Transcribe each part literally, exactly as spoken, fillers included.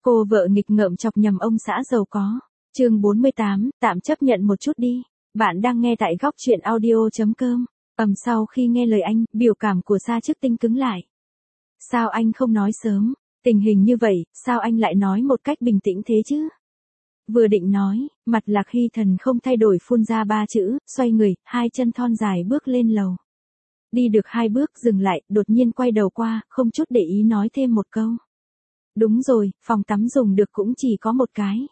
Cô vợ nghịch ngợm chọc nhầm ông xã giàu có. Chương bốn mươi tám, tạm chấp nhận một chút đi. Bạn đang nghe tại góc truyện audio chấm com. Ầm sau khi nghe lời anh, biểu cảm của Sa Chức Tinh cứng lại. Sao anh không nói sớm? Tình hình như vậy, sao anh lại nói một cách bình tĩnh thế chứ? Vừa định nói, mặt Lạc Hy Thần không thay đổi phun ra ba chữ, xoay người, hai chân thon dài bước lên lầu. Đi được hai bước dừng lại, đột nhiên quay đầu qua, không chút để ý nói thêm một câu. Đúng rồi, phòng tắm dùng được cũng chỉ có một cái.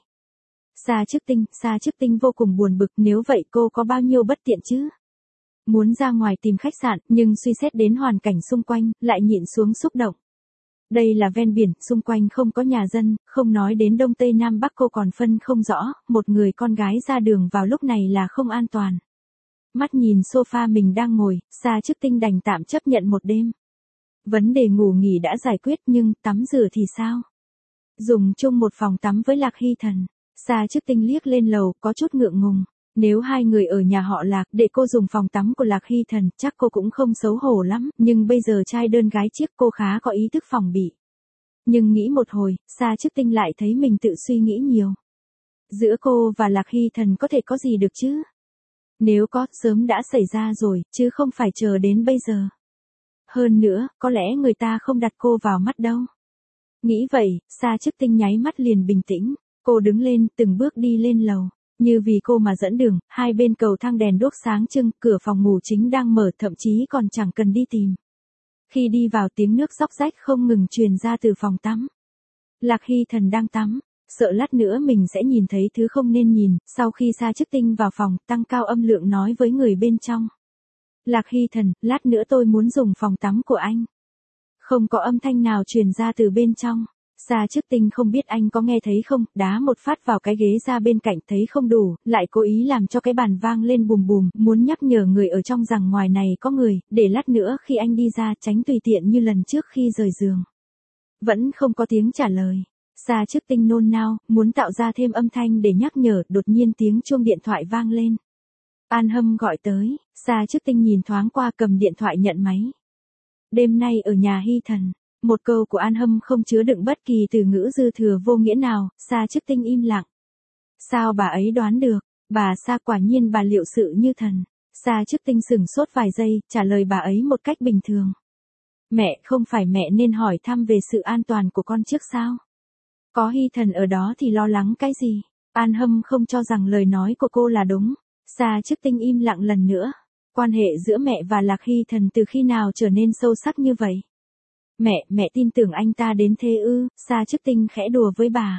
Sa Chức Tinh, Sa Chức Tinh vô cùng buồn bực, nếu vậy cô có bao nhiêu bất tiện chứ? Muốn ra ngoài tìm khách sạn, nhưng suy xét đến hoàn cảnh xung quanh, lại nhịn xuống xúc động. Đây là ven biển, xung quanh không có nhà dân, không nói đến đông tây nam bắc cô còn phân không rõ, một người con gái ra đường vào lúc này là không an toàn. Mắt nhìn sofa mình đang ngồi, Sa Chức Tinh đành tạm chấp nhận một đêm. Vấn đề ngủ nghỉ đã giải quyết nhưng tắm rửa thì sao? Dùng chung một phòng tắm với Lạc Hy Thần. Sa Chức Tinh liếc lên lầu có chút ngượng ngùng. Nếu hai người ở nhà họ Lạc để cô dùng phòng tắm của Lạc Hy Thần chắc cô cũng không xấu hổ lắm. Nhưng bây giờ trai đơn gái chiếc cô khá có ý thức phòng bị. Nhưng nghĩ một hồi, Sa Chức Tinh lại thấy mình tự suy nghĩ nhiều. Giữa cô và Lạc Hy Thần có thể có gì được chứ? Nếu có, sớm đã xảy ra rồi, chứ không phải chờ đến bây giờ. Hơn nữa, có lẽ người ta không đặt cô vào mắt đâu. Nghĩ vậy, Sa Chức Tinh nháy mắt liền bình tĩnh. Cô đứng lên, từng bước đi lên lầu. Như vì cô mà dẫn đường, hai bên cầu thang đèn đuốc sáng trưng, cửa phòng ngủ chính đang mở, thậm chí còn chẳng cần đi tìm. Khi đi vào tiếng nước xóc rách không ngừng truyền ra từ phòng tắm. Lạc Hy Thần đang tắm, sợ lát nữa mình sẽ nhìn thấy thứ không nên nhìn, sau khi Sa Chức Tinh vào phòng, tăng cao âm lượng nói với người bên trong. Lạc Hy Thần, lát nữa tôi muốn dùng phòng tắm của anh. Không có âm thanh nào truyền ra từ bên trong. Sa Chức Tinh không biết anh có nghe thấy không, đá một phát vào cái ghế ra bên cạnh thấy không đủ, lại cố ý làm cho cái bàn vang lên bùm bùm, muốn nhắc nhở người ở trong rằng ngoài này có người, để lát nữa khi anh đi ra tránh tùy tiện như lần trước khi rời giường. Vẫn không có tiếng trả lời. Sa Chức Tinh nôn nao, muốn tạo ra thêm âm thanh để nhắc nhở, đột nhiên tiếng chuông điện thoại vang lên. An Hâm gọi tới, Sa Chức Tinh nhìn thoáng qua cầm điện thoại nhận máy. Đêm nay ở nhà Hy Thần. Một câu của An Hâm không chứa đựng bất kỳ từ ngữ dư thừa vô nghĩa nào, Sa Chức Tinh im lặng. Sao bà ấy đoán được, bà Sa quả nhiên bà liệu sự như thần. Sa Chức Tinh sửng sốt vài giây, trả lời bà ấy một cách bình thường. Mẹ, không phải mẹ nên hỏi thăm về sự an toàn của con trước sao? Có Hy Thần ở đó thì lo lắng cái gì? An Hâm không cho rằng lời nói của cô là đúng. Sa Chức Tinh im lặng lần nữa. Quan hệ giữa mẹ và Lạc Hy Thần từ khi nào trở nên sâu sắc như vậy? Mẹ, mẹ tin tưởng anh ta đến thế ư? Sa Chức Tinh khẽ đùa với bà.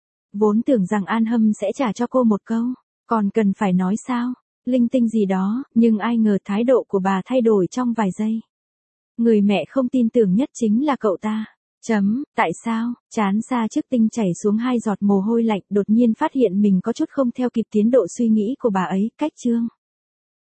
Vốn tưởng rằng An Hâm sẽ trả cho cô một câu, còn cần phải nói sao, linh tinh gì đó, nhưng ai ngờ thái độ của bà thay đổi trong vài giây. Người mẹ không tin tưởng nhất chính là cậu ta. Chấm, tại sao? Trán Sa Chức Tinh chảy xuống hai giọt mồ hôi lạnh, đột nhiên phát hiện mình có chút không theo kịp tiến độ suy nghĩ của bà ấy, cách chương.